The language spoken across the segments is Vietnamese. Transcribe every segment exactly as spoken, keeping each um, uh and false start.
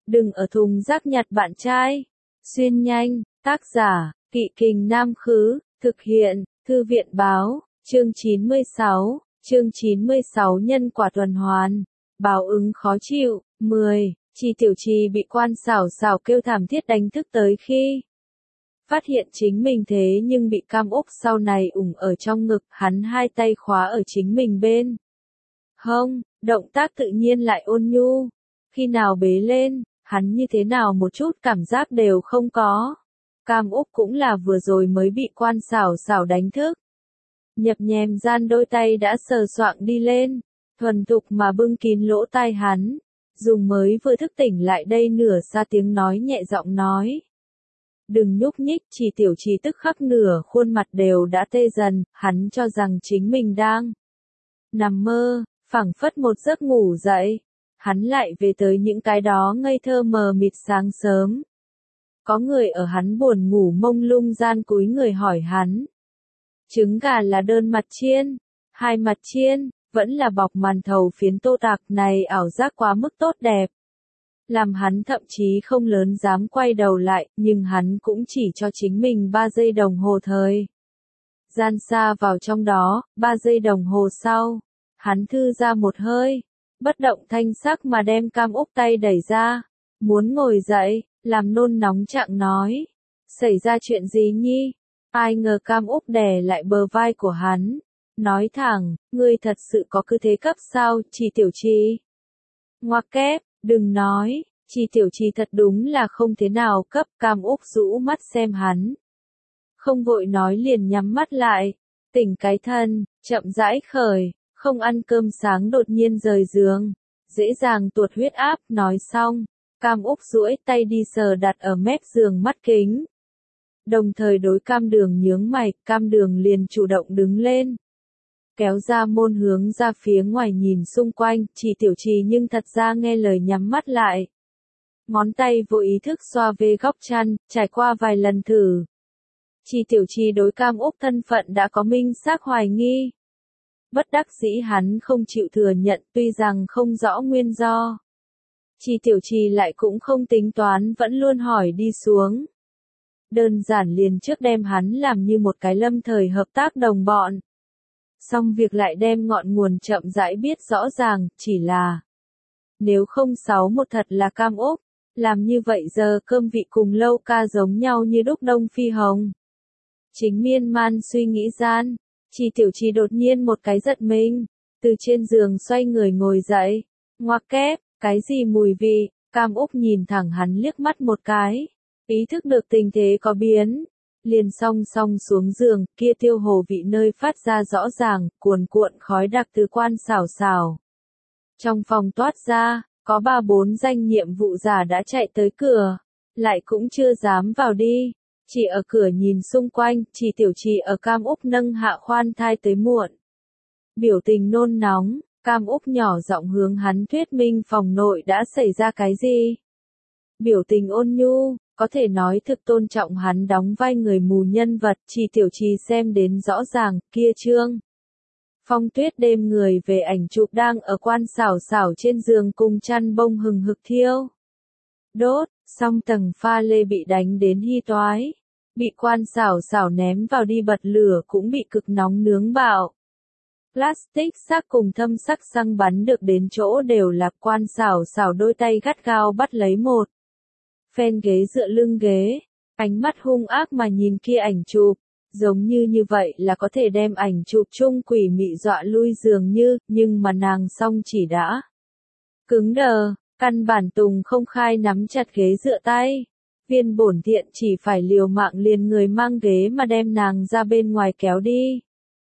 Đừng ở thùng rác nhặt bạn trai. Xuyên nhanh, tác giả, Kỵ Kình Nam Khứ, thực hiện, Thư viện Báo, chương chín mươi sáu, chương chín mươi sáu nhân quả tuần hoàn, báo ứng khó chịu, mười, Chi Tiểu Trì bị Quan Xảo Xảo kêu thảm thiết đánh thức tới khi phát hiện chính mình thế nhưng bị Cam Úc sau này ủng ở trong ngực, hắn hai tay khóa ở chính mình bên hông, động tác tự nhiên lại ôn nhu. Khi nào bế lên, hắn như thế nào một chút cảm giác đều không có. Cam Úc cũng là vừa rồi mới bị Quan Xảo Xảo đánh thức. Nhập nhèm gian đôi tay đã sờ soạng đi lên, thuần thục mà bưng kín lỗ tai hắn, dùng mới vừa thức tỉnh lại đây nửa xa tiếng nói nhẹ giọng nói. Đừng nhúc nhích, Chỉ Tiểu Trì tức khắc nửa khuôn mặt đều đã tê dần, hắn cho rằng chính mình đang nằm mơ, phảng phất một giấc ngủ dậy. Hắn lại về tới những cái đó ngây thơ mờ mịt sáng sớm. Có người ở hắn buồn ngủ mông lung gian cúi người hỏi hắn. Trứng gà là đơn mặt chiên, hai mặt chiên, vẫn là bọc màn thầu phiến tô tạc, này ảo giác quá mức tốt đẹp. Làm hắn thậm chí không lớn dám quay đầu lại, nhưng hắn cũng chỉ cho chính mình ba giây đồng hồ thời. Gian xa vào trong đó, ba giây đồng hồ sau, hắn thư ra một hơi, bất động thanh sắc mà đem Cam Úc tay đẩy ra, muốn ngồi dậy, làm nôn nóng trạng nói. Xảy ra chuyện gì nhi? Ai ngờ Cam Úc đè lại bờ vai của hắn, nói thẳng, ngươi thật sự có cứ thế cấp sao, Chi Tiểu Trì? Ngoặc kép, đừng nói, Chi Tiểu Trì thật đúng là không thế nào cấp. Cam Úc rũ mắt xem hắn, không vội nói liền nhắm mắt lại, tỉnh cái thân, chậm rãi khởi, không ăn cơm sáng đột nhiên rời giường, dễ dàng tuột huyết áp. Nói xong, Cam Úc duỗi tay đi sờ đặt ở mép giường mắt kính. Đồng thời đối Cam Đường nhướng mày, Cam Đường liền chủ động đứng lên, kéo ra môn hướng ra phía ngoài nhìn xung quanh. Chỉ Tiểu Trì nhưng thật ra nghe lời nhắm mắt lại, ngón tay vô ý thức xoa về góc chăn, trải qua vài lần thử. Chỉ Tiểu Trì đối Cam Úc thân phận đã có minh xác hoài nghi. Bất đắc dĩ hắn không chịu thừa nhận, tuy rằng không rõ nguyên do. Chi Tiểu Trì lại cũng không tính toán, vẫn luôn hỏi đi xuống. Đơn giản liền trước đem hắn làm như một cái lâm thời hợp tác đồng bọn. Xong việc lại đem ngọn nguồn chậm rãi biết rõ ràng, chỉ là nếu không sáu một thật là Cam Úc, làm như vậy giờ cơm vị cùng Lâu Ca giống nhau như đúc Đông Phi Hồng. Chính miên man suy nghĩ gian, Chi Tiểu Trì đột nhiên một cái giật mình, từ trên giường xoay người ngồi dậy, ngoặc kép, cái gì mùi vị? Cam Úc nhìn thẳng hắn liếc mắt một cái, ý thức được tình thế có biến, liền song song xuống giường, kia tiêu hồ vị nơi phát ra rõ ràng, cuồn cuộn khói đặc từ Quan Xảo Xảo. Trong phòng toát ra, có ba bốn danh nhiệm vụ giả đã chạy tới cửa, lại cũng chưa dám vào đi. Chỉ ở cửa nhìn xung quanh, Chỉ Tiểu Trì ở Cam Úc nâng hạ khoan thai tới muộn. Biểu tình nôn nóng, Cam Úc nhỏ giọng hướng hắn thuyết minh phòng nội đã xảy ra cái gì. Biểu tình ôn nhu, có thể nói thực tôn trọng hắn đóng vai người mù nhân vật. Chỉ Tiểu Trì xem đến rõ ràng, kia trương phong tuyết đêm người về ảnh chụp đang ở Quan Xảo Xảo trên giường cùng chăn bông hừng hực thiêu đốt, song tầng pha lê bị đánh đến hy toái, bị Quan Xảo Xảo ném vào đi bật lửa cũng bị cực nóng nướng bạo. Plastic sắc cùng thâm sắc xăng bắn được đến chỗ đều là. Quan Xảo Xảo đôi tay gắt gao bắt lấy một phen ghế dựa lưng ghế, ánh mắt hung ác mà nhìn kia ảnh chụp, giống như như vậy là có thể đem ảnh chụp chung quỷ mị dọa lui dường như, nhưng mà nàng song chỉ đã cứng đờ, căn bản tùng không khai nắm chặt ghế dựa tay. Viên bổn thiện chỉ phải liều mạng liền người mang ghế mà đem nàng ra bên ngoài kéo đi.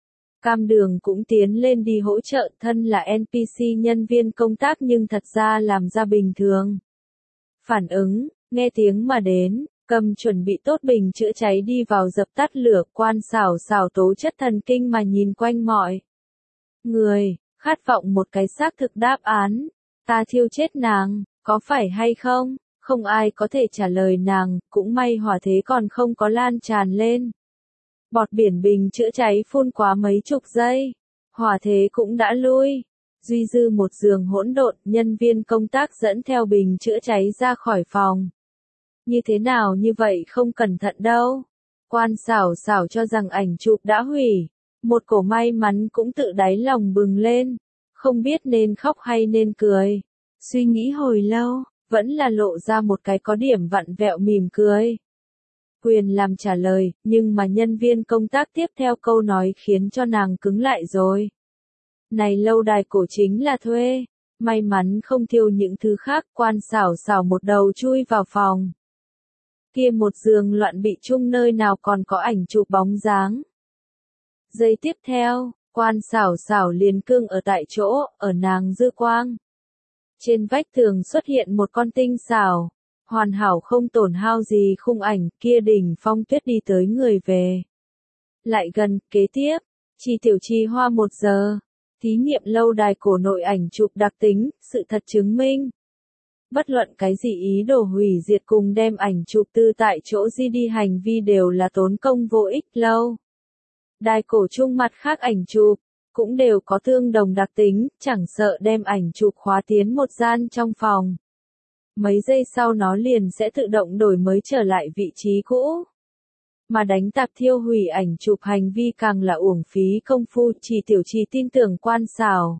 Cam Đường cũng tiến lên đi hỗ trợ, thân là en pê xê nhân viên công tác nhưng thật ra làm ra bình thường phản ứng, nghe tiếng mà đến, cầm chuẩn bị tốt bình chữa cháy đi vào dập tắt lửa. Quan Xảo Xảo tố chất thần kinh mà nhìn quanh mọi người, khát vọng một cái xác thực đáp án. Ta thiêu chết nàng, có phải hay không? Không ai có thể trả lời nàng, cũng may hỏa thế còn không có lan tràn lên. Bọt biển bình chữa cháy phun quá mấy chục giây, hỏa thế cũng đã lui. duy dư một giường hỗn độn, nhân viên công tác dẫn theo bình chữa cháy ra khỏi phòng. Như thế nào như vậy không cẩn thận đâu. Quan xảo xảo cho rằng ảnh chụp đã hủy. Một cổ may mắn cũng tự đáy lòng bừng lên. Không biết nên khóc hay nên cười. Suy nghĩ hồi lâu, vẫn là lộ ra một cái có điểm vặn vẹo mỉm cười. Quyền làm trả lời, nhưng mà nhân viên công tác tiếp theo câu nói khiến cho nàng cứng lại rồi. Này lâu đài cổ chính là thuê. May mắn không thiêu những thứ khác. Quan xảo xảo một đầu chui vào phòng. Kia một giường loạn bị chung nơi nào còn có ảnh chụp bóng dáng. Giây tiếp theo, quan xảo xảo liền cưng ở tại chỗ, ở nàng dư quang. Trên vách tường xuất hiện một con tinh xảo, hoàn hảo không tổn hao gì khung ảnh, kia đỉnh phong tuyết đi tới người về. Lại gần, kế tiếp, Chi Tiểu Chi hoa một giờ, thí nghiệm lâu đài cổ nội ảnh chụp đặc tính, sự thật chứng minh. Bất luận cái gì ý đồ hủy diệt cùng đem ảnh chụp tư tại chỗ di đi hành vi đều là tốn công vô ích lâu. Đài cổ chung mặt khác ảnh chụp, cũng đều có tương đồng đặc tính, chẳng sợ đem ảnh chụp khóa tiến một gian trong phòng. Mấy giây sau nó liền sẽ tự động đổi mới trở lại vị trí cũ. Mà đánh tạp thiêu hủy ảnh chụp hành vi càng là uổng phí công phu. Chỉ Tiểu Chi tin tưởng quan xảo.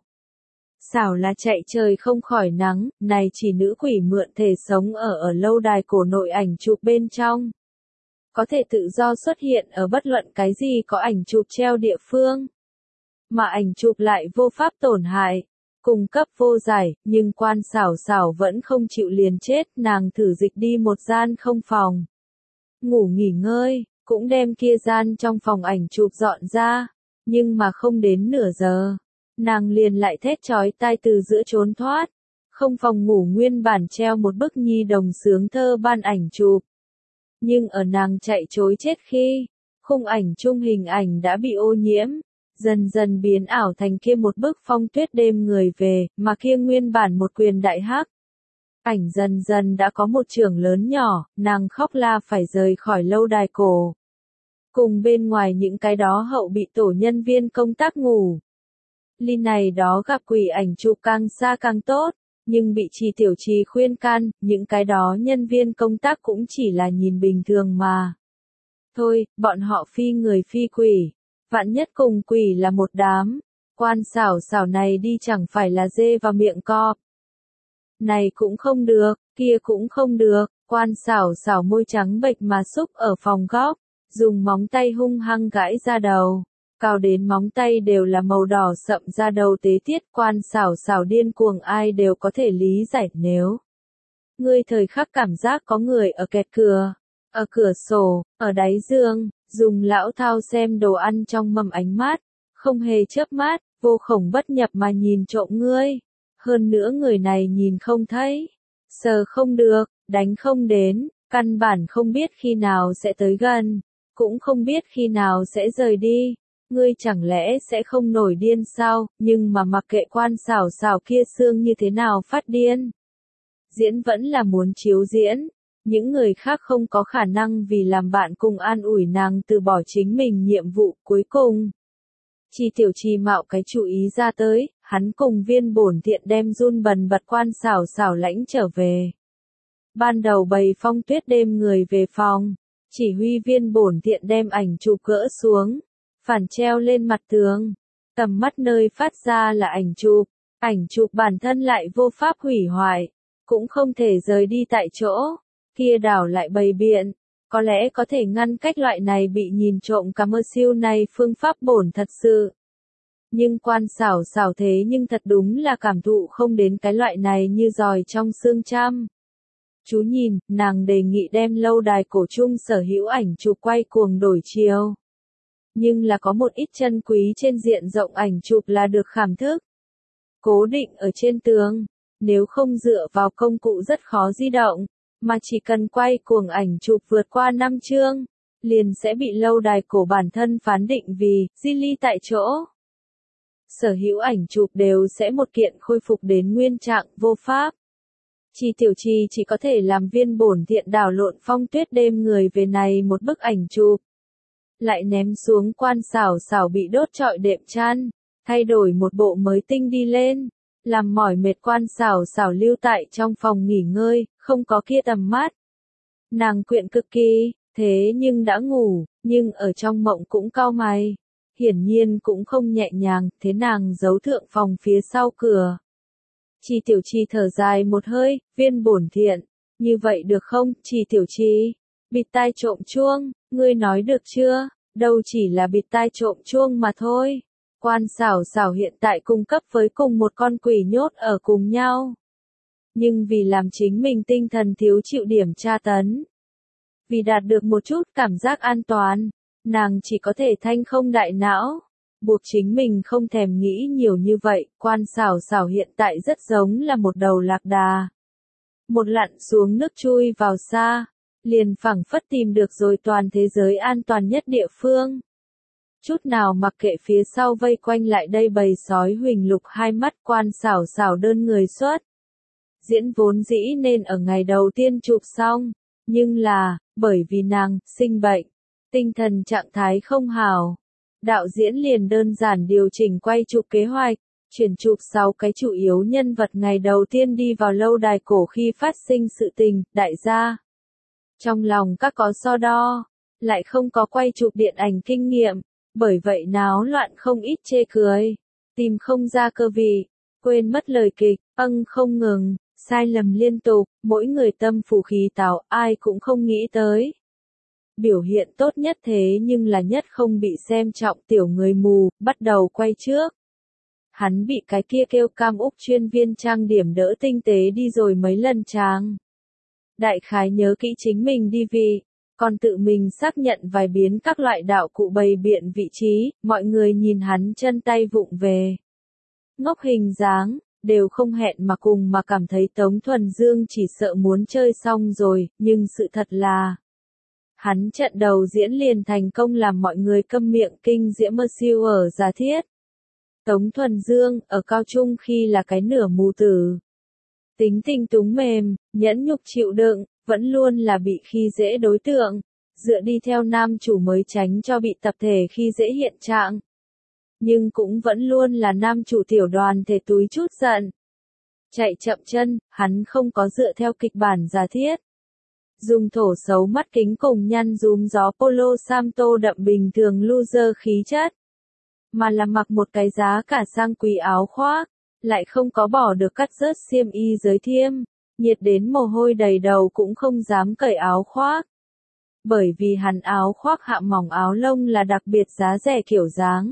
Xảo là chạy trời không khỏi nắng, này chỉ nữ quỷ mượn thể sống ở ở lâu đài cổ nội ảnh chụp bên trong. Có thể tự do xuất hiện ở bất luận cái gì có ảnh chụp treo địa phương. Mà ảnh chụp lại vô pháp tổn hại, cung cấp vô giải, nhưng quan xảo xảo vẫn không chịu liền chết, nàng thử dịch đi một gian không phòng. Ngủ nghỉ ngơi, cũng đem kia gian trong phòng ảnh chụp dọn ra, nhưng mà không đến nửa giờ. Nàng liền lại thét chói tai từ giữa trốn thoát. Không phòng ngủ nguyên bản treo một bức nhi đồng sướng thơ ban ảnh chụp. Nhưng ở nàng chạy trối chết khi, khung ảnh chung hình ảnh đã bị ô nhiễm, dần dần biến ảo thành kia một bức phong tuyết đêm người về, mà kia nguyên bản một quyền đại hắc. Ảnh dần dần đã có một trưởng lớn nhỏ, nàng khóc la phải rời khỏi lâu đài cổ. Cùng bên ngoài những cái đó hậu bị tổ nhân viên công tác ngủ. Ly này đó gặp quỷ ảnh chụp càng xa càng tốt, nhưng bị Chi Tiểu Chi khuyên can, những cái đó nhân viên công tác cũng chỉ là nhìn bình thường mà. Thôi, bọn họ phi người phi quỷ, vạn nhất cùng quỷ là một đám, quan xảo xảo này đi chẳng phải là dê vào miệng cọp. Này cũng không được, kia cũng không được, quan xảo xảo môi trắng bệch mà xúc ở phòng góc, dùng móng tay hung hăng gãi ra đầu. Cao đến móng tay đều là màu đỏ sậm ra đầu tế tiết, quan xảo xảo điên cuồng ai đều có thể lý giải nếu. Ngươi thời khắc cảm giác có người ở kẹt cửa, ở cửa sổ, ở đáy giường, dùng lão thao xem đồ ăn trong mâm ánh mát, không hề chớp mắt, vô khổng bất nhập mà nhìn trộm ngươi. Hơn nữa người này nhìn không thấy, sờ không được, đánh không đến, căn bản không biết khi nào sẽ tới gần, cũng không biết khi nào sẽ rời đi. Ngươi chẳng lẽ sẽ không nổi điên sao, nhưng mà mặc kệ quan xảo xảo kia xương như thế nào phát điên. Diễn vẫn là muốn chiếu diễn, những người khác không có khả năng vì làm bạn cùng an ủi nàng từ bỏ chính mình nhiệm vụ cuối cùng. Chi Tiểu Chi mạo cái chú ý ra tới, hắn cùng viên bổn thiện đem run bần bật quan xảo xảo lãnh trở về. Ban đầu bày phong tuyết đêm người về phòng, chỉ huy viên bổn thiện đem ảnh chụp gỡ xuống. Phản treo lên mặt tường, tầm mắt nơi phát ra là ảnh chụp, ảnh chụp bản thân lại vô pháp hủy hoại, cũng không thể rời đi tại chỗ, kia đảo lại bày biện, có lẽ có thể ngăn cách loại này bị nhìn trộm cả mơ siêu này phương pháp bổn thật sự. Nhưng quan xảo xảo thế nhưng thật đúng là cảm thụ không đến cái loại này như giòi trong xương trăm. Chú nhìn, nàng đề nghị đem lâu đài cổ chung sở hữu ảnh chụp quay cuồng đổi chiều. Nhưng là có một ít chân quý trên diện rộng ảnh chụp là được khảm thức. Cố định ở trên tường, nếu không dựa vào công cụ rất khó di động, mà chỉ cần quay cuồng ảnh chụp vượt qua năm chương, liền sẽ bị lâu đài cổ bản thân phán định vì di ly tại chỗ. Sở hữu ảnh chụp đều sẽ một kiện khôi phục đến nguyên trạng vô pháp. Chi Tiểu Chi chỉ có thể làm viên bổn thiện đảo lộn phong tuyết đêm người về này một bức ảnh chụp. Lại ném xuống quan xảo xảo bị đốt trọi đệm chăn, thay đổi một bộ mới tinh đi lên, làm mỏi mệt Quan Sảo Sảo lưu tại trong phòng nghỉ ngơi, không có kia tầm mắt. Nàng quyện cực kỳ, thế nhưng đã ngủ, nhưng ở trong mộng cũng cau mày. Hiển nhiên cũng không nhẹ nhàng, thế nàng giấu thượng phòng phía sau cửa. Chi Tiểu Chi thở dài một hơi, viên bổn thiện, như vậy được không, Chi Tiểu Chi? Bịt tai trộm chuông, ngươi nói được chưa? Đâu chỉ là bịt tai trộm chuông mà thôi. Quan Sảo Sảo hiện tại cung cấp với cùng một con quỷ nhốt ở cùng nhau. Nhưng vì làm chính mình tinh thần thiếu chịu điểm tra tấn. Vì đạt được một chút cảm giác an toàn, nàng chỉ có thể thanh không đại não. Buộc chính mình không thèm nghĩ nhiều như vậy, Quan Sảo Sảo hiện tại rất giống là một đầu lạc đà. Một lặn xuống nước chui vào xa, liền phảng phất tìm được rồi toàn thế giới an toàn nhất địa phương. Chút nào mặc kệ phía sau vây quanh lại đây bầy sói huỳnh lục hai mắt Quan Sảo Sảo đơn người xuất. Diễn vốn dĩ nên ở ngày đầu tiên chụp xong, nhưng là, bởi vì nàng, sinh bệnh, tinh thần trạng thái không hào. Đạo diễn liền đơn giản điều chỉnh quay chụp kế hoạch, chuyển chụp sáu cái chủ yếu nhân vật ngày đầu tiên đi vào lâu đài cổ khi phát sinh sự tình, đại gia. Trong lòng các có so đo, lại không có quay chụp điện ảnh kinh nghiệm, bởi vậy náo loạn không ít chê cười, tìm không ra cơ vị, quên mất lời kịch, âng không ngừng, sai lầm liên tục, mỗi người tâm phủ khí táo, ai cũng không nghĩ tới. Biểu hiện tốt nhất thế nhưng là nhất không bị xem trọng tiểu người mù, bắt đầu quay trước. Hắn bị cái kia kêu Cam Úc chuyên viên trang điểm đỡ tinh tế đi rồi mấy lần trang. Đại khái nhớ kỹ chính mình đi vì, còn tự mình xác nhận vài biến các loại đạo cụ bày biện vị trí, mọi người nhìn hắn chân tay vụng về. Ngốc hình dáng, đều không hẹn mà cùng mà cảm thấy Tống Thuần Dương chỉ sợ muốn chơi xong rồi, nhưng sự thật là hắn trận đầu diễn liền thành công làm mọi người câm miệng kinh diễm mơ siêu ở giả thiết. Tống Thuần Dương, ở cao trung khi là cái nửa mù tử. Tính tình túng mềm, nhẫn nhục chịu đựng, vẫn luôn là bị khi dễ đối tượng, dựa đi theo nam chủ mới tránh cho bị tập thể khi dễ hiện trạng. Nhưng cũng vẫn luôn là nam chủ tiểu đoàn thể túi chút giận. Chạy chậm chân, hắn không có dựa theo kịch bản giả thiết. Dùng thổ xấu mắt kính cùng nhăn rúm gió polo Samto đậm bình thường loser khí chất. Mà là mặc một cái giá cả sang quý áo khoác, lại không có bỏ được cắt rớt xiêm y giới thiêm, nhiệt đến mồ hôi đầy đầu cũng không dám cởi áo khoác. Bởi vì hắn áo khoác hạ mỏng áo lông là đặc biệt giá rẻ kiểu dáng.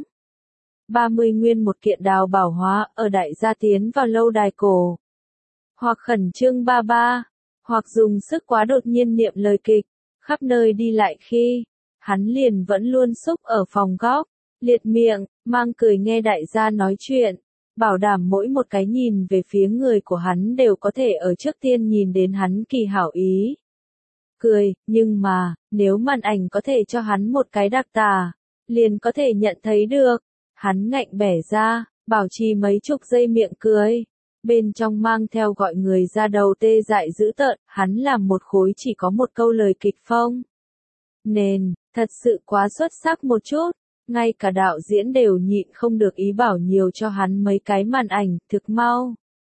ba mươi nguyên một kiện đào bảo hóa ở đại gia tiến vào lâu đài cổ. Hoặc khẩn trương ba ba, hoặc dùng sức quá đột nhiên niệm lời kịch, khắp nơi đi lại khi, hắn liền vẫn luôn xúc ở phòng góc, liệt miệng, mang cười nghe đại gia nói chuyện, bảo đảm mỗi một cái nhìn về phía người của hắn đều có thể ở trước tiên nhìn đến hắn kỳ hảo ý. Cười, nhưng mà, nếu màn ảnh có thể cho hắn một cái đặc tả, liền có thể nhận thấy được, hắn ngạnh bẻ ra, bảo trì mấy chục giây miệng cười. Bên trong mang theo gọi người ra đầu tê dại dữ tợn, hắn làm một khối chỉ có một câu lời kịch phong. Nền, thật sự quá xuất sắc một chút, ngay cả đạo diễn đều nhịn không được ý bảo nhiều cho hắn mấy cái màn ảnh, thực mau.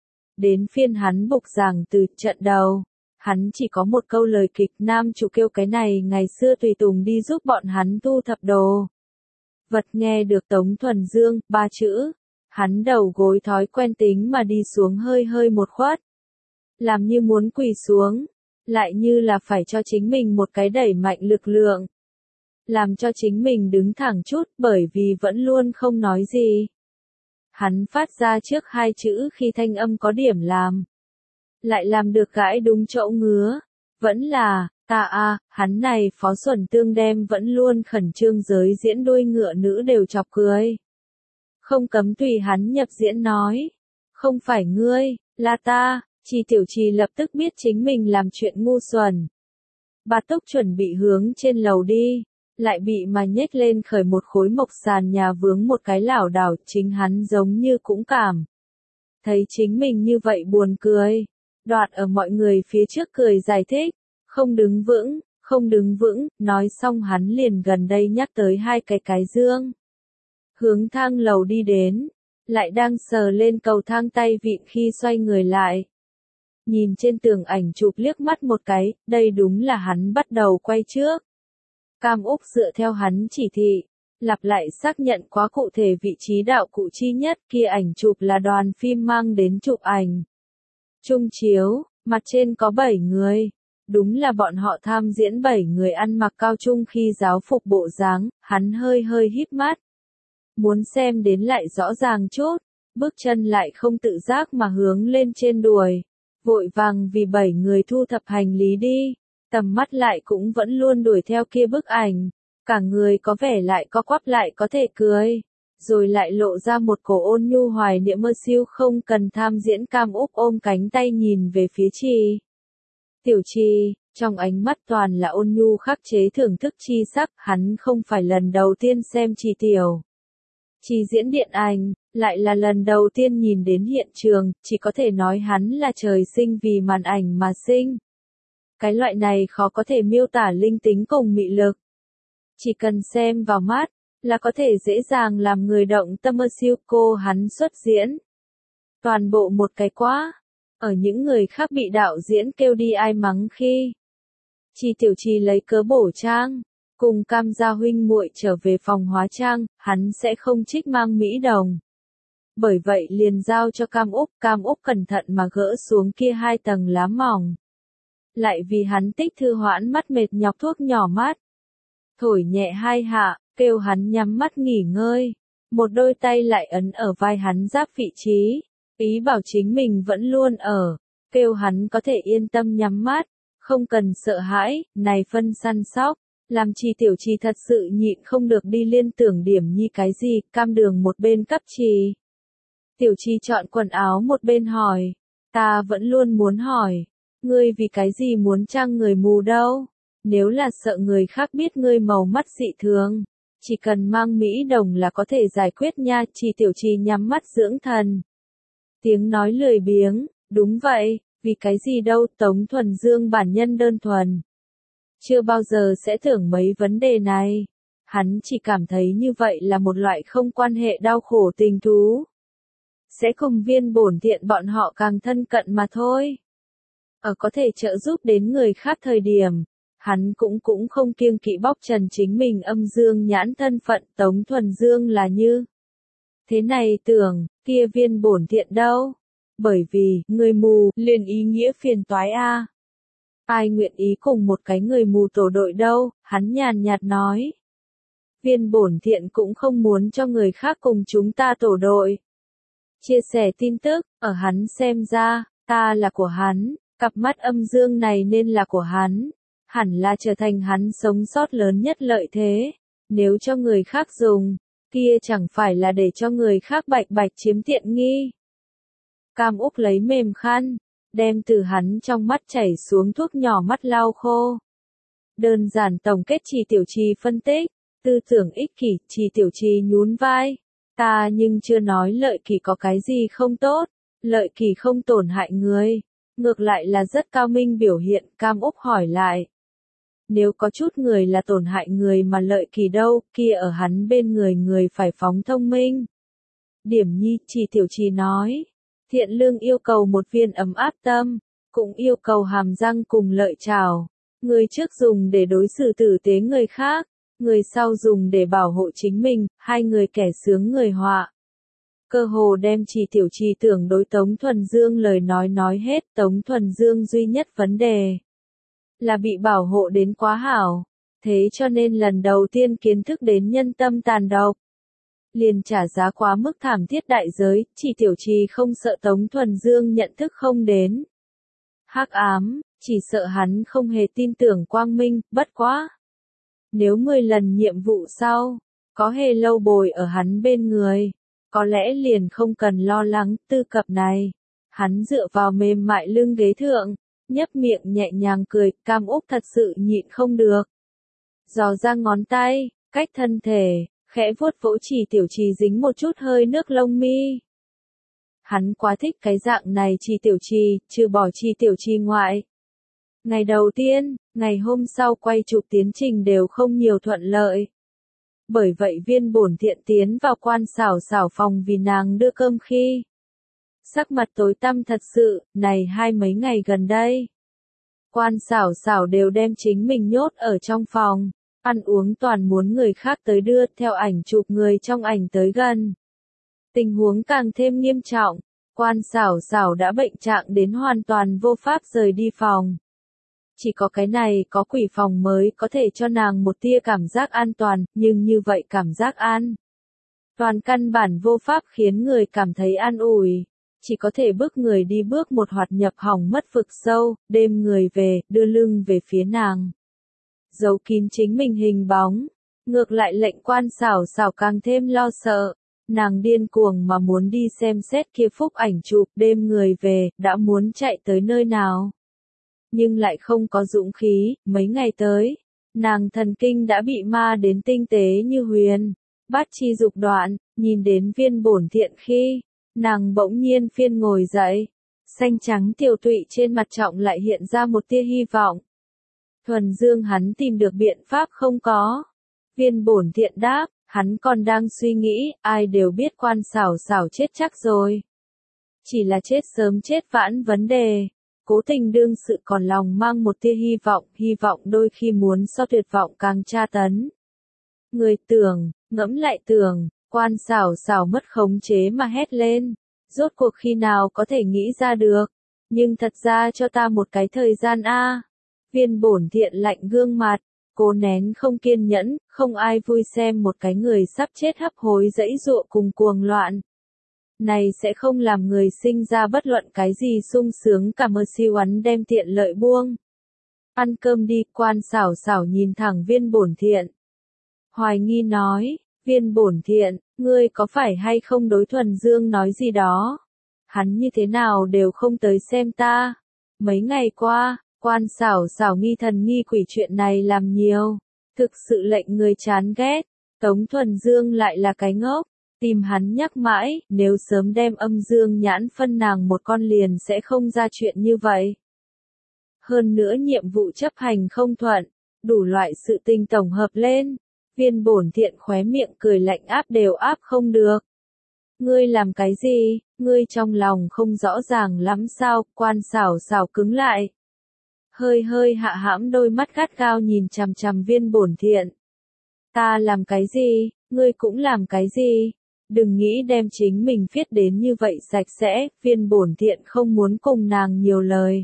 Đến phiên hắn bục giảng từ trận đầu, hắn chỉ có một câu lời kịch nam chủ kêu cái này ngày xưa tùy tùng đi giúp bọn hắn thu thập đồ. Vật nghe được Tống Thuần Dương, ba chữ. Hắn đầu gối thói quen tính mà đi xuống hơi hơi một khuất. Làm như muốn quỳ xuống, lại như là phải cho chính mình một cái đẩy mạnh lực lượng. Làm cho chính mình đứng thẳng chút bởi vì vẫn luôn không nói gì. Hắn phát ra trước hai chữ khi thanh âm có điểm làm. Lại làm được gãi đúng chỗ ngứa. Vẫn là, ta a, hắn này phó xuẩn tương đem vẫn luôn khẩn trương giới diễn đuôi ngựa nữ đều chọc cười. Không cấm tùy hắn nhập diễn nói. Không phải ngươi, là ta, Chi Tiểu Chi lập tức biết chính mình làm chuyện ngu xuẩn. Bà Túc chuẩn bị hướng trên lầu đi, lại bị mà nhếch lên khởi một khối mộc sàn nhà vướng một cái lảo đảo, chính hắn giống như cũng cảm. Thấy chính mình như vậy buồn cười, đoạt ở mọi người phía trước cười giải thích, không đứng vững, không đứng vững, nói xong hắn liền gần đây nhắc tới hai cái cái dương. Hướng thang lầu đi đến, lại đang sờ lên cầu thang tay vịn khi xoay người lại. Nhìn trên tường ảnh chụp liếc mắt một cái, đây đúng là hắn bắt đầu quay trước. Cam Úc dựa theo hắn chỉ thị, lặp lại xác nhận quá cụ thể vị trí đạo cụ chi nhất, kia ảnh chụp là đoàn phim mang đến chụp ảnh. Trung chiếu, mặt trên có bảy người. Đúng là bọn họ tham diễn bảy người ăn mặc cao trung khi giáo phục bộ dáng, hắn hơi hơi híp mắt. Muốn xem đến lại rõ ràng chút, bước chân lại không tự giác mà hướng lên trên đùi. Vội vàng vì bảy người thu thập hành lý đi, tầm mắt lại cũng vẫn luôn đuổi theo kia bức ảnh. Cả người có vẻ lại co quắp lại có thể cười, rồi lại lộ ra một cổ ôn nhu hoài niệm mơ siêu không cần tham diễn. Cam Úc ôm cánh tay nhìn về phía Trì Tiểu Trì, trong ánh mắt toàn là ôn nhu khắc chế thưởng thức chi sắc, hắn không phải lần đầu tiên xem Trì Tiểu Trì diễn điện ảnh, lại là lần đầu tiên nhìn đến hiện trường, chỉ có thể nói hắn là trời sinh vì màn ảnh mà sinh. Cái loại này khó có thể miêu tả linh tính cùng mị lực. Chỉ cần xem vào mắt, là có thể dễ dàng làm người động tâm mơ siêu. Cô hắn xuất diễn. Toàn bộ một cái quá. Ở những người khác bị đạo diễn kêu đi ai mắng khi Trì Tiểu Trì lấy cớ bổ trang, cùng Cam gia huynh muội trở về phòng hóa trang, hắn sẽ không trích mang mỹ đồng. Bởi vậy liền giao cho Cam Úc, Cam Úc cẩn thận mà gỡ xuống kia hai tầng lá mỏng. Lại vì hắn tích thư hoãn mắt mệt nhọc thuốc nhỏ mắt. Thổi nhẹ hai hạ, kêu hắn nhắm mắt nghỉ ngơi. Một đôi tay lại ấn ở vai hắn giáp vị trí. Ý bảo chính mình vẫn luôn ở. Kêu hắn có thể yên tâm nhắm mắt. Không cần sợ hãi, này phân săn sóc. Làm Trì Tiểu Trì thật sự nhịn không được đi liên tưởng điểm nhi cái gì. Cam Đường một bên cấp Trì Tiểu Trì chọn quần áo một bên hỏi. Ta vẫn luôn muốn hỏi. Ngươi vì cái gì muốn trang người mù đâu? Nếu là sợ người khác biết ngươi màu mắt dị thường, chỉ cần mang mỹ đồng là có thể giải quyết nha. Trì Tiểu Trì nhắm mắt dưỡng thần. Tiếng nói lười biếng, đúng vậy, vì cái gì đâu. Tống Thuần Dương bản nhân đơn thuần, chưa bao giờ sẽ tưởng mấy vấn đề này. Hắn chỉ cảm thấy như vậy là một loại không quan hệ đau khổ tình thú. Sẽ cùng Viên Bổn Thiện bọn họ càng thân cận mà thôi. Ở có thể trợ giúp đến người khác thời điểm, hắn cũng cũng không kiêng kỵ bóc trần chính mình âm dương nhãn thân phận. Tống Thuần Dương là như thế này tưởng, kia Viên Bổn Thiện đâu? Bởi vì, người mù, liền ý nghĩa phiền toái a. Ai nguyện ý cùng một cái người mù tổ đội đâu, hắn nhàn nhạt nói. Viên Bổn Thiện cũng không muốn cho người khác cùng chúng ta tổ đội. Chia sẻ tin tức, ở hắn xem ra, ta là của hắn, cặp mắt âm dương này nên là của hắn. Hẳn là trở thành hắn sống sót lớn nhất lợi thế. Nếu cho người khác dùng, kia chẳng phải là để cho người khác bạch bạch chiếm tiện nghi. Cam Úc lấy mềm khăn, đem từ hắn trong mắt chảy xuống thuốc nhỏ mắt lau khô. Đơn giản tổng kết Trì Tiểu Trì phân tích, tư tưởng ích kỷ. Trì Tiểu Trì nhún vai. Ta nhưng chưa nói lợi kỳ có cái gì không tốt, lợi kỳ không tổn hại người. Ngược lại là rất cao minh biểu hiện. Cam Úc hỏi lại. Nếu có chút người là tổn hại người mà lợi kỳ đâu, kia ở hắn bên người người phải phóng thông minh. Điểm nhi, Trì Tiểu Trì nói. Thiện lương yêu cầu một viên ấm áp tâm, cũng yêu cầu hàm răng cùng lợi chảo. Người trước dùng để đối xử tử tế người khác, người sau dùng để bảo hộ chính mình, hai người kẻ sướng người họa. Cơ hồ đem Trì Tiểu Trì tưởng đối Tống Thuần Dương lời nói nói hết. Tống Thuần Dương duy nhất vấn đề là bị bảo hộ đến quá hảo, thế cho nên lần đầu tiên kiến thức đến nhân tâm tàn độc, liền trả giá quá mức thảm thiết đại giới. Trì Tiểu Trì không sợ Tống Thuần Dương nhận thức không đến hắc ám, chỉ sợ hắn không hề tin tưởng quang minh. Bất quá, nếu mười lần nhiệm vụ sau, có hề lâu bồi ở hắn bên người, có lẽ liền không cần lo lắng. Tư cập này, hắn dựa vào mềm mại lưng ghế thượng, nhấp miệng nhẹ nhàng cười. Cam Úc thật sự nhịn không được, dò ra ngón tay, cách thân thể, khẽ vuốt vỗ Trì Tiểu Trì dính một chút hơi nước lông mi. Hắn quá thích cái dạng này Trì Tiểu Trì, trừ bỏ Trì Tiểu Trì ngoại. Ngày đầu tiên, ngày hôm sau quay chụp tiến trình đều không nhiều thuận lợi. Bởi vậy viên bổn thiện tiến vào quan xảo xảo phòng vì nàng đưa cơm khi. Sắc mặt tối tăm thật sự, này hai mấy ngày gần đây. Quan xảo xảo đều đem chính mình nhốt ở trong phòng, ăn uống toàn muốn người khác tới đưa theo ảnh chụp người trong ảnh tới gần. Tình huống càng thêm nghiêm trọng, quan xảo xảo đã bệnh trạng đến hoàn toàn vô pháp rời đi phòng. Chỉ có cái này có quỷ phòng mới có thể cho nàng một tia cảm giác an toàn, nhưng như vậy cảm giác an toàn căn bản vô pháp khiến người cảm thấy an ủi. Chỉ có thể bước người đi bước một hoạt nhập hỏng mất vực sâu, đêm người về, đưa lưng về phía nàng. Giấu kín chính mình hình bóng, ngược lại lệnh quan xảo xảo càng thêm lo sợ. Nàng điên cuồng mà muốn đi xem xét kia phúc ảnh chụp, đêm người về, đã muốn chạy tới nơi nào. Nhưng lại không có dũng khí, mấy ngày tới, nàng thần kinh đã bị ma đến tinh tế như huyền, bát chi dục đoạn, nhìn đến viên bổn thiện khi, nàng bỗng nhiên phiên ngồi dậy, xanh trắng tiều tụy trên mặt trọng lại hiện ra một tia hy vọng. Thuần Dương hắn tìm được biện pháp không có. Viên bổn thiện đáp, hắn còn đang suy nghĩ, ai đều biết quan xảo xảo chết chắc rồi. Chỉ là chết sớm chết vãn vấn đề. Cố tình đương sự còn lòng mang một tia hy vọng, hy vọng đôi khi muốn so tuyệt vọng càng tra tấn. Người tưởng, ngẫm lại tưởng, quan xảo xảo mất khống chế mà hét lên. Rốt cuộc khi nào có thể nghĩ ra được, nhưng thật ra cho ta một cái thời gian a. Viên bổn thiện lạnh gương mặt, cố nén không kiên nhẫn, không ai vui xem một cái người sắp chết hấp hối dẫy dụa cùng cuồng loạn. Này sẽ không làm người sinh ra bất luận cái gì sung sướng cả mơ siêu ắn đem tiện lợi buông. Ăn cơm đi, quan xảo xảo nhìn thẳng viên bổn thiện. Hoài nghi nói, viên bổn thiện, ngươi có phải hay không đối Thuần Dương nói gì đó? Hắn như thế nào đều không tới xem ta. Mấy ngày qua, quan xảo xảo nghi thần nghi quỷ chuyện này làm nhiều. Thực sự lệnh người chán ghét. Tống Thuần Dương lại là cái ngốc. Tìm hắn nhắc mãi, nếu sớm đem âm dương nhãn phân nàng một con liền sẽ không ra chuyện như vậy. Hơn nữa nhiệm vụ chấp hành không thuận, đủ loại sự tình tổng hợp lên. Viên bổn thiện khóe miệng cười lạnh áp đều áp không được. Ngươi làm cái gì, ngươi trong lòng không rõ ràng lắm sao, quan xảo xảo cứng lại. Hơi hơi hạ hãm đôi mắt gắt gao nhìn chằm chằm viên bổn thiện. Ta làm cái gì, ngươi cũng làm cái gì? Đừng nghĩ đem chính mình viết đến như vậy sạch sẽ, viên bổn thiện không muốn cùng nàng nhiều lời.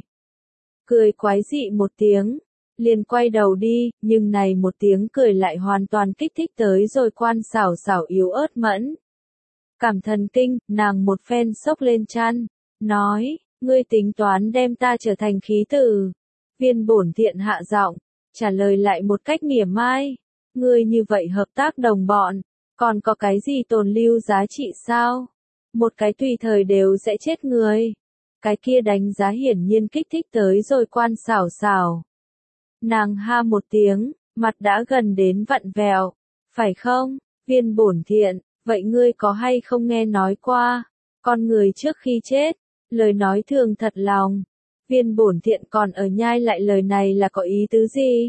Cười quái dị một tiếng, liền quay đầu đi, nhưng này một tiếng cười lại hoàn toàn kích thích tới rồi quan xảo xảo yếu ớt mẫn. Cảm thần kinh, nàng một phen sốc lên chăn, nói, ngươi tính toán đem ta trở thành khí tử. Viên bổn thiện hạ giọng, trả lời lại một cách mỉa mai, ngươi như vậy hợp tác đồng bọn. Còn có cái gì tồn lưu giá trị sao? Một cái tùy thời đều sẽ chết người. Cái kia đánh giá hiển nhiên kích thích tới rồi quan xảo xảo. Nàng ha một tiếng, mặt đã gần đến vặn vẹo. Phải không, viên bổn thiện, vậy ngươi có hay không nghe nói qua? Con người trước khi chết, lời nói thường thật lòng. Viên bổn thiện còn ở nhai lại lời này là có ý tứ gì?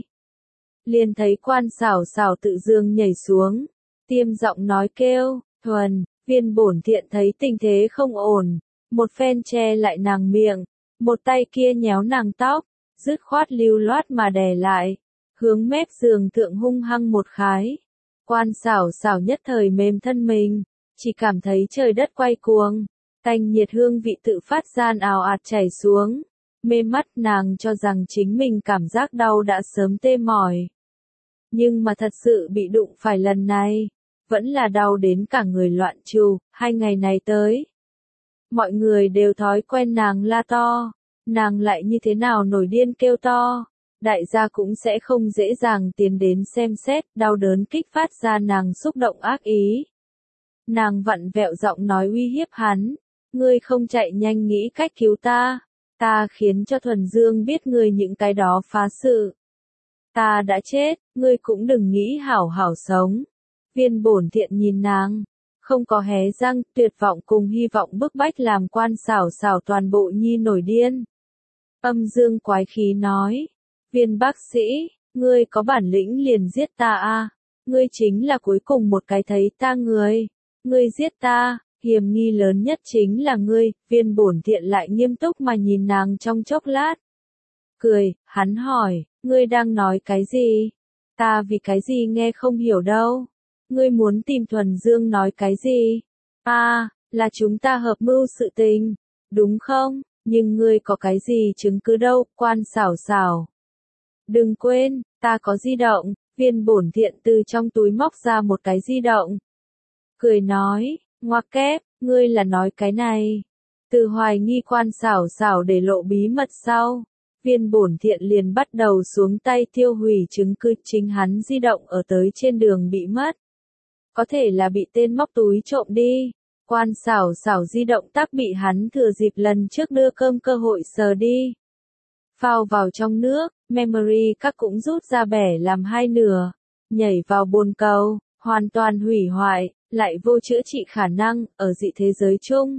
Liền thấy quan xảo xảo tự dương nhảy xuống. Tiêm giọng nói kêu, Thuần, viên bổn thiện thấy tình thế không ổn, một phen che lại nàng miệng, một tay kia nhéo nàng tóc, dứt khoát lưu loát mà đè lại, hướng mép giường thượng hung hăng một khái. Quan xảo xảo nhất thời mềm thân mình, chỉ cảm thấy trời đất quay cuồng, tanh nhiệt hương vị tự phát gian ào ạt chảy xuống, mê mắt nàng cho rằng chính mình cảm giác đau đã sớm tê mỏi. Nhưng mà thật sự bị đụng phải lần này, vẫn là đau đến cả người loạn trù, hai ngày này tới. Mọi người đều thói quen nàng la to, nàng lại như thế nào nổi điên kêu to, đại gia cũng sẽ không dễ dàng tiến đến xem xét, đau đớn kích phát ra nàng xúc động ác ý. Nàng vặn vẹo giọng nói uy hiếp hắn, ngươi không chạy nhanh nghĩ cách cứu ta, ta khiến cho Thuần Dương biết ngươi những cái đó phá sự. Ta đã chết, ngươi cũng đừng nghĩ hảo hảo sống. Viên bổn thiện nhìn nàng, không có hé răng, tuyệt vọng cùng hy vọng bức bách làm quan xảo xảo toàn bộ nhi nổi điên. Âm dương quái khí nói, viên bác sĩ, ngươi có bản lĩnh liền giết ta a. ngươi chính là cuối cùng một cái thấy ta người. Ngươi giết ta, hiểm nghi lớn nhất chính là ngươi, Viên Bổn Thiện lại nghiêm túc mà nhìn nàng trong chốc lát. Cười, hắn hỏi, ngươi đang nói cái gì? Ta vì cái gì nghe không hiểu đâu. Ngươi muốn tìm Thuần Dương nói cái gì? À, là chúng ta hợp mưu sự tình, đúng không? Nhưng ngươi có cái gì chứng cứ đâu, Quan Sảo Sảo. Đừng quên, ta có di động. Viên Bổn Thiện từ trong túi móc ra một cái di động. Cười nói, ngoặc kép, ngươi là nói cái này. Từ hoài nghi Quan Sảo Sảo để lộ bí mật sau. Viên Bổn Thiện liền bắt đầu xuống tay tiêu hủy chứng cứ, chính hắn di động ở tới trên đường bị mất. Có thể là bị tên móc túi trộm đi. Quan Sảo Sảo di động tắc bị hắn thừa dịp lần trước đưa cơm cơ hội sờ đi. Phao vào trong nước, memory card cũng rút ra bẻ làm hai nửa. Nhảy vào bồn cầu, hoàn toàn hủy hoại, lại vô chữa trị khả năng, ở dị thế giới chung.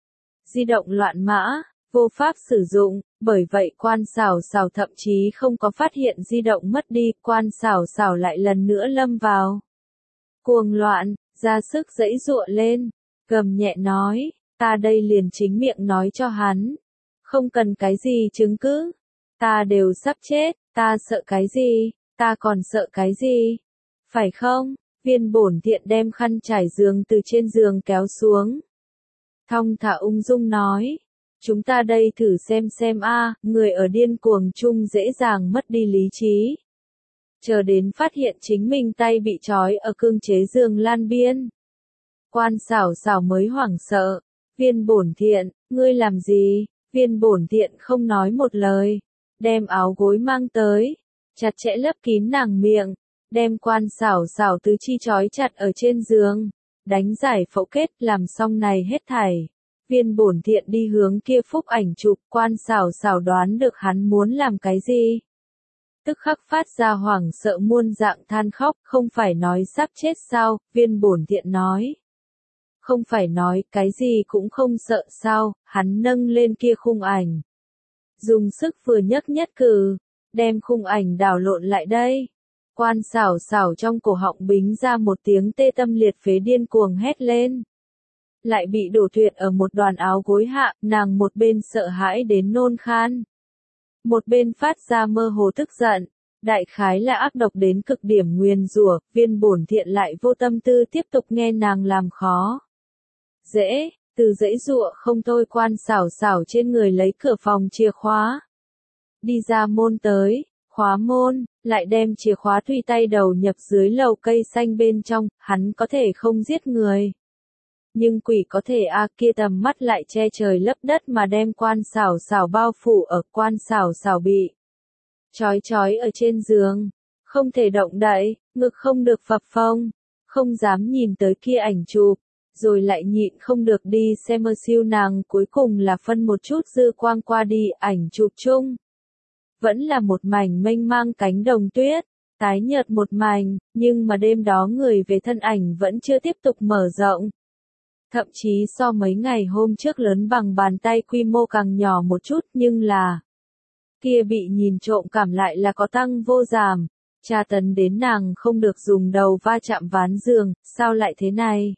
Di động loạn mã, vô pháp sử dụng, bởi vậy Quan Sảo Sảo thậm chí không có phát hiện di động mất đi, Quan Sảo Sảo lại lần nữa lâm vào cuồng loạn, ra sức giãy giụa lên, gầm nhẹ nói, ta đây liền chính miệng nói cho hắn, không cần cái gì chứng cứ, ta đều sắp chết, ta sợ cái gì, ta còn sợ cái gì, phải không? Viên Bổn Thiện đem khăn trải giường từ trên giường kéo xuống. Thong thả ung dung nói, chúng ta đây thử xem xem a, người ở điên cuồng chung dễ dàng mất đi lý trí. Chờ đến phát hiện chính mình tay bị trói ở cương chế giường lan biên. Quan Sảo Sảo mới hoảng sợ, Viên Bổn Thiện, ngươi làm gì? Viên Bổn Thiện không nói một lời, đem áo gối mang tới, chặt chẽ lấp kín nàng miệng, đem Quan Sảo Sảo tứ chi trói chặt ở trên giường, đánh giải phẫu kết, làm xong này hết thảy. Viên Bổn Thiện đi hướng kia phúc ảnh chụp, Quan Sảo Sảo đoán được hắn muốn làm cái gì. Tức khắc phát ra hoảng sợ muôn dạng than khóc, không phải nói sắp chết sao, Viên Bổn Thiện nói. Không phải nói, cái gì cũng không sợ sao, hắn nâng lên kia khung ảnh. Dùng sức vừa nhấc nhất cử, đem khung ảnh đảo lộn lại đây. Quan Sảo Sảo trong cổ họng bính ra một tiếng tê tâm liệt phế điên cuồng hét lên. Lại bị đổ tuyệt ở một đoàn áo gối hạ, nàng một bên sợ hãi đến nôn khan. Một bên phát ra mơ hồ tức giận, đại khái là ác độc đến cực điểm nguyền rủa, Viên Bổn Thiện lại vô tâm tư tiếp tục nghe nàng làm khó. Dễ, từ dãy giụa không thôi, Quan Sảo Sảo trên người lấy cửa phòng chìa khóa. Đi ra môn tới, khóa môn, lại đem chìa khóa tùy tay đầu nhập dưới lầu cây xanh bên trong, hắn có thể không giết người. Nhưng quỷ có thể a, kia tầm mắt lại che trời lấp đất mà đem Quan Sảo Sảo bao phủ ở, Quan Sảo Sảo bị trói trói ở trên giường, không thể động đậy, ngực không được phập phồng, không dám nhìn tới kia ảnh chụp, rồi lại nhịn không được đi xem mơ siêu nàng, cuối cùng là phân một chút dư quang qua đi, ảnh chụp chung. Vẫn là một mảnh mênh mang cánh đồng tuyết, tái nhợt một mảnh, nhưng mà đêm đó người về thân ảnh vẫn chưa tiếp tục mở rộng. Thậm chí so mấy ngày hôm trước lớn bằng bàn tay, quy mô càng nhỏ một chút, nhưng là kia bị nhìn trộm cảm lại là có tăng vô giảm, tra tấn đến nàng không được dùng đầu va chạm ván giường, sao lại thế này?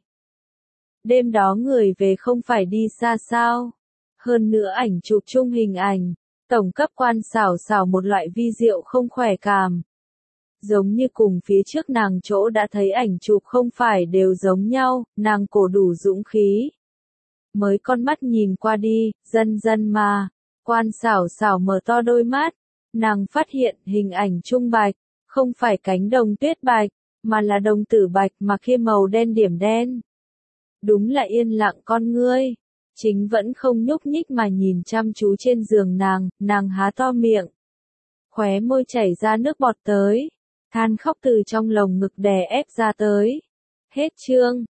Đêm đó người về không phải đi xa sao? Hơn nữa ảnh chụp chung hình ảnh, tổng cấp Quan Sảo Sảo một loại vi diệu không khỏe cảm. Giống như cùng phía trước nàng chỗ đã thấy ảnh chụp không phải đều giống nhau, nàng cổ đủ dũng khí. Mới con mắt nhìn qua đi, dần dần mà, Quan Sảo Sảo mở to đôi mắt, nàng phát hiện hình ảnh trung bạch, không phải cánh đồng tuyết bạch, mà là đồng tử bạch mà kia màu đen điểm đen. Đúng là yên lặng con ngươi, chính vẫn không nhúc nhích mà nhìn chăm chú trên giường nàng, nàng há to miệng. Khóe môi chảy ra nước bọt tới, than khóc từ trong lồng ngực đè ép ra tới. Hết chương.